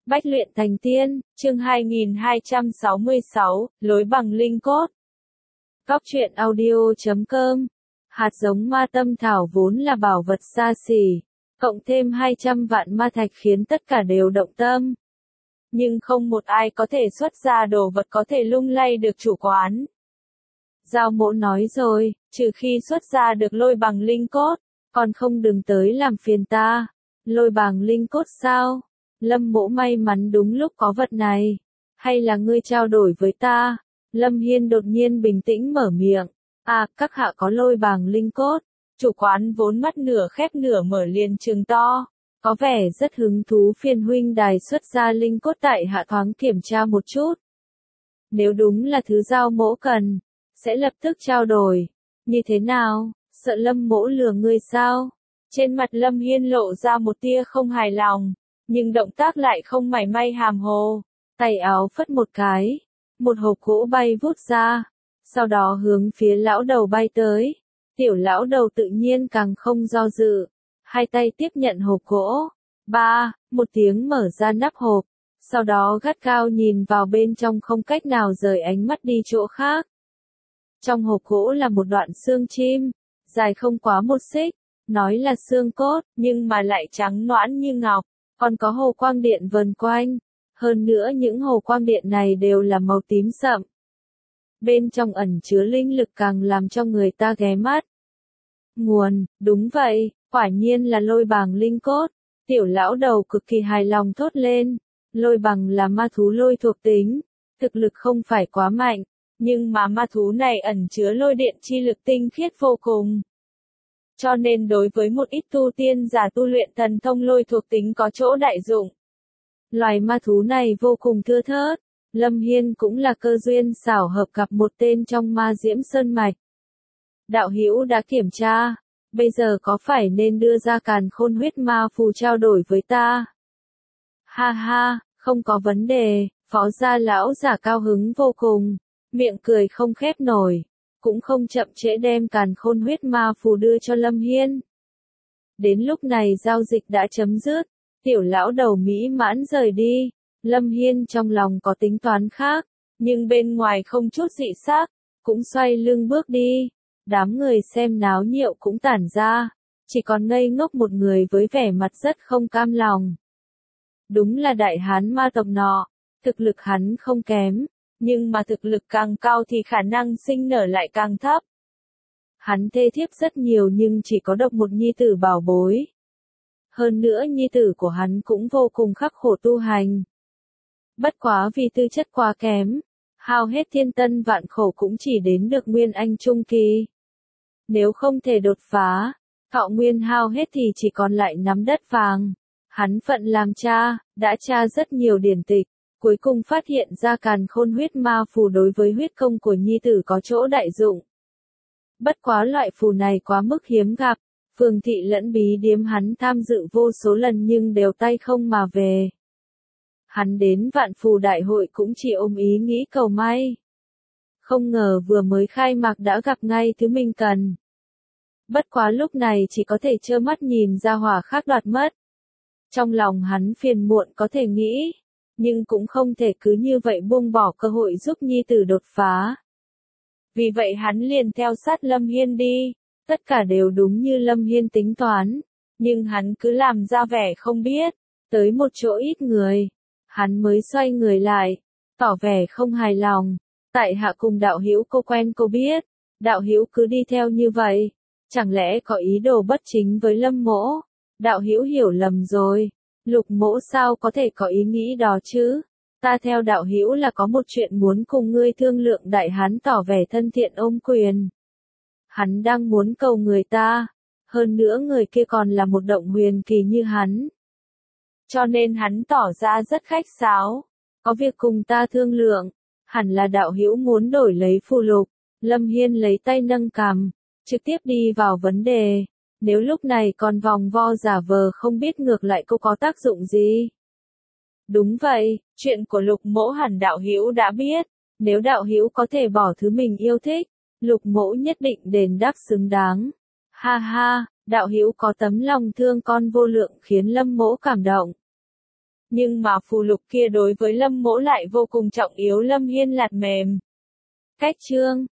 Bách luyện thành tiên, chương 2266, lối bằng linh cốt. Góc truyện audio.com. Hạt giống ma tâm thảo vốn là bảo vật xa xỉ, cộng thêm 200 vạn ma thạch khiến tất cả đều động tâm. Nhưng không một ai có thể xuất ra đồ vật có thể lung lay được chủ quán. Giao Mỗ nói rồi, trừ khi xuất ra được lôi bằng linh cốt, còn không đừng tới làm phiền ta. Lôi bằng linh cốt sao? Lâm Mỗ may mắn đúng lúc có vật này. Hay là ngươi trao đổi với ta? Lâm Hiên đột nhiên bình tĩnh mở miệng. À, các hạ có lôi bằng linh cốt. Chủ quán vốn mắt nửa khép nửa mở liền trừng to. Có vẻ rất hứng thú phiền huynh đài xuất ra linh cốt tại hạ thoáng kiểm tra một chút. Nếu đúng là thứ Giao Mỗ cần, sẽ lập tức trao đổi. Như thế nào? Sợ Lâm Mỗ lừa ngươi sao? Trên mặt Lâm Hiên lộ ra một tia không hài lòng, nhưng động tác lại không mảy may hàm hồ. Tay áo phất một cái, một hộp gỗ bay vút ra, sau đó hướng phía lão đầu bay tới. Tiểu lão đầu tự nhiên càng không do dự, hai tay tiếp nhận hộp gỗ. Một tiếng mở ra nắp hộp, sau đó gắt gao nhìn vào bên trong không cách nào rời ánh mắt đi chỗ khác. Trong hộp gỗ là một đoạn xương chim, dài không quá 1 xích, nói là xương cốt, nhưng mà lại trắng nõn như ngọc, còn có hồ quang điện vần quanh. Hơn nữa những hồ quang điện này đều là màu tím sậm. Bên trong ẩn chứa linh lực càng làm cho người ta ghé mắt. Nguồn, đúng vậy, quả nhiên là lôi bằng linh cốt. Tiểu lão đầu cực kỳ hài lòng thốt lên. Lôi bằng là ma thú lôi thuộc tính, thực lực không phải quá mạnh, nhưng mà ma thú này ẩn chứa lôi điện chi lực tinh khiết vô cùng. Cho nên đối với một ít tu tiên giả tu luyện thần thông lôi thuộc tính có chỗ đại dụng. Loài ma thú này vô cùng thưa thớt, Lâm Hiên cũng là cơ duyên xảo hợp gặp một tên trong ma diễm sơn mạch. Đạo hữu đã kiểm tra, bây giờ có phải nên đưa ra càn khôn huyết ma phù trao đổi với ta? Ha ha, không có vấn đề, phó gia lão giả cao hứng vô cùng, miệng cười không khép nổi, cũng không chậm trễ đem càn khôn huyết ma phù đưa cho Lâm Hiên. Đến lúc này giao dịch đã chấm dứt, tiểu lão đầu mỹ mãn rời đi, Lâm Hiên trong lòng có tính toán khác, nhưng bên ngoài không chút dị sắc, cũng xoay lưng bước đi. Đám người xem náo nhiệt cũng tản ra, chỉ còn ngây ngốc một người với vẻ mặt rất không cam lòng. Đúng là đại hán ma tộc nọ, thực lực hắn không kém, nhưng mà thực lực càng cao thì khả năng sinh nở lại càng thấp. Hắn thê thiếp rất nhiều nhưng chỉ có độc một nhi tử bảo bối. Hơn nữa nhi tử của hắn cũng vô cùng khắc khổ tu hành. Bất quá vì tư chất quá kém, hao hết thiên tân vạn khổ cũng chỉ đến được nguyên anh trung kỳ. Nếu không thể đột phá, thọ nguyên hao hết thì chỉ còn lại nắm đất vàng. Hắn phận làm cha, đã tra rất nhiều điển tịch, cuối cùng phát hiện ra càn khôn huyết ma phù đối với huyết công của nhi tử có chỗ đại dụng. Bất quá loại phù này quá mức hiếm gặp, phường thị lẫn bí điếm hắn tham dự vô số lần nhưng đều tay không mà về. Hắn đến vạn phù đại hội cũng chỉ ôm ý nghĩ cầu may. Không ngờ vừa mới khai mạc đã gặp ngay thứ mình cần. Bất quá lúc này chỉ có thể trơ mắt nhìn ra hỏa khác đoạt mất. Trong lòng hắn phiền muộn có thể nghĩ, nhưng cũng không thể cứ như vậy buông bỏ cơ hội giúp nhi tử đột phá. Vì vậy hắn liền theo sát Lâm Hiên đi, tất cả đều đúng như Lâm Hiên tính toán, nhưng hắn cứ làm ra vẻ không biết, tới một chỗ ít người, hắn mới xoay người lại, tỏ vẻ không hài lòng. Tại hạ cùng đạo hữu cô quen cô biết, đạo hữu cứ đi theo như vậy, chẳng lẽ có ý đồ bất chính với Lâm Mỗ? Đạo hữu hiểu lầm rồi, Lục Mỗ sao có thể có ý nghĩ đó chứ? Ta theo đạo hữu là có một chuyện muốn cùng ngươi thương lượng. Đại hán tỏ vẻ thân thiện ôm quyền. Hắn đang muốn cầu người ta, hơn nữa người kia còn là một động huyền kỳ như hắn. Cho nên hắn tỏ ra rất khách sáo, có việc cùng ta thương lượng, hẳn là đạo hữu muốn đổi lấy phù lục. Lâm Hiên lấy tay nâng cằm, trực tiếp đi vào vấn đề. Nếu lúc này còn vòng vo giả vờ không biết ngược lại cô có tác dụng gì? Đúng vậy, chuyện của Lục Mỗ hẳn đạo hữu đã biết, nếu đạo hữu có thể bỏ thứ mình yêu thích, Lục Mỗ nhất định đền đáp xứng đáng. Ha ha, đạo hữu có tấm lòng thương con vô lượng khiến Lâm Mỗ cảm động. Nhưng mà phù lục kia đối với Lâm Mỗ lại vô cùng trọng yếu. Lâm Hiên lạt mềm. Cách chương